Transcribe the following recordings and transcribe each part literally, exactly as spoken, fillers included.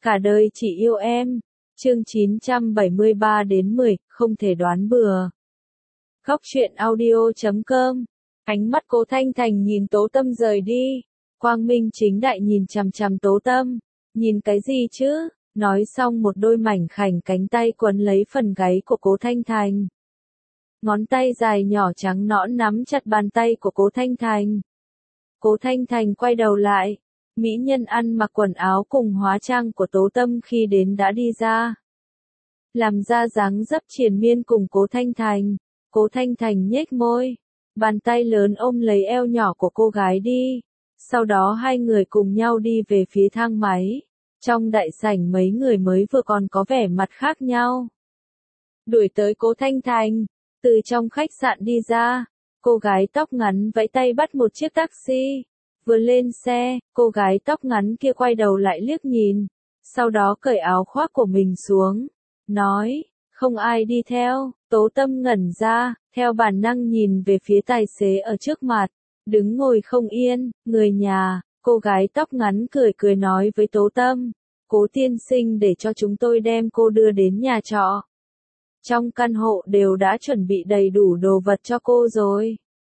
Cả đời chỉ yêu em. Chương chín trăm bảy mươi ba đến mười, không thể đoán bừa. Góc truyện audio chấm com. Ánh mắt Cố Thanh Thành nhìn Tố Tâm rời đi. Quang Minh chính đại nhìn chằm chằm Tố Tâm. Nhìn cái gì chứ? Nói xong một đôi mảnh khảnh cánh tay quấn lấy phần gáy của Cố Thanh Thành. Ngón tay dài nhỏ trắng nõn nắm chặt bàn tay của Cố Thanh Thành. Cố Thanh Thành quay đầu lại. Mỹ nhân ăn mặc quần áo cùng hóa trang của Tố Tâm khi đến đã đi ra. Làm ra dáng dấp triền miên cùng Cố Thanh Thành. Cố Thanh Thành nhếch môi. Bàn tay lớn ôm lấy eo nhỏ của cô gái đi. Sau đó hai người cùng nhau đi về phía thang máy. Trong đại sảnh mấy người mới vừa còn có vẻ mặt khác nhau. Đuổi tới Cố Thanh Thành. Từ trong khách sạn đi ra. Cô gái tóc ngắn vẫy tay bắt một chiếc taxi. Vừa lên xe, cô gái tóc ngắn kia quay đầu lại liếc nhìn. Sau đó cởi áo khoác của mình xuống. Nói, không ai đi theo. Tố Tâm ngẩn ra, theo bản năng nhìn về phía tài xế ở trước mặt. Đứng ngồi không yên, người nhà. Cô gái tóc ngắn cười cười nói với Tố Tâm. Cố tiên sinh để cho chúng tôi đem cô đưa đến nhà trọ. Trong căn hộ đều đã chuẩn bị đầy đủ đồ vật cho cô rồi.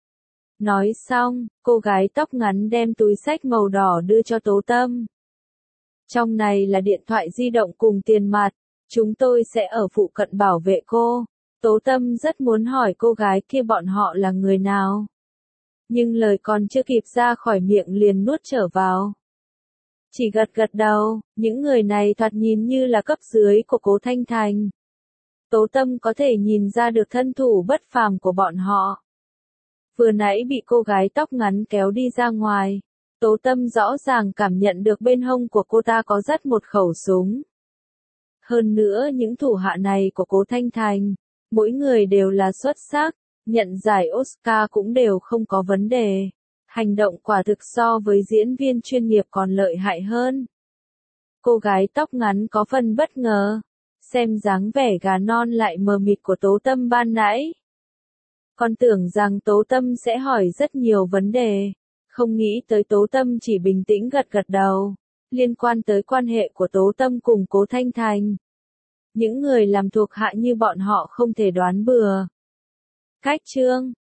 Nói xong, cô gái tóc ngắn đem túi xách màu đỏ đưa cho Tố Tâm. Trong này là điện thoại di động cùng tiền mặt, chúng tôi sẽ ở phụ cận bảo vệ cô. Tố Tâm rất muốn hỏi cô gái kia bọn họ là người nào. Nhưng lời còn chưa kịp ra khỏi miệng liền nuốt trở vào. Chỉ gật gật đầu, những người này thoạt nhìn như là cấp dưới của Cố Thanh Thành. Tố Tâm có thể nhìn ra được thân thủ bất phàm của bọn họ. Vừa nãy bị cô gái tóc ngắn kéo đi ra ngoài. Tố Tâm rõ ràng cảm nhận được bên hông của cô ta có dắt một khẩu súng. Hơn nữa những thủ hạ này của Cố Thanh Thành, mỗi người đều là xuất sắc, nhận giải Oscar cũng đều không có vấn đề. Hành động quả thực so với diễn viên chuyên nghiệp còn lợi hại hơn. Cô gái tóc ngắn có phần bất ngờ, xem dáng vẻ gà non lại mờ mịt của Tố Tâm ban nãy. Còn tưởng rằng Tố Tâm sẽ hỏi rất nhiều vấn đề, không nghĩ tới Tố Tâm chỉ bình tĩnh gật gật đầu, liên quan tới quan hệ của Tố Tâm cùng Cố Thanh Thành. Những người làm thuộc hạ như bọn họ không thể đoán bừa. Cách chương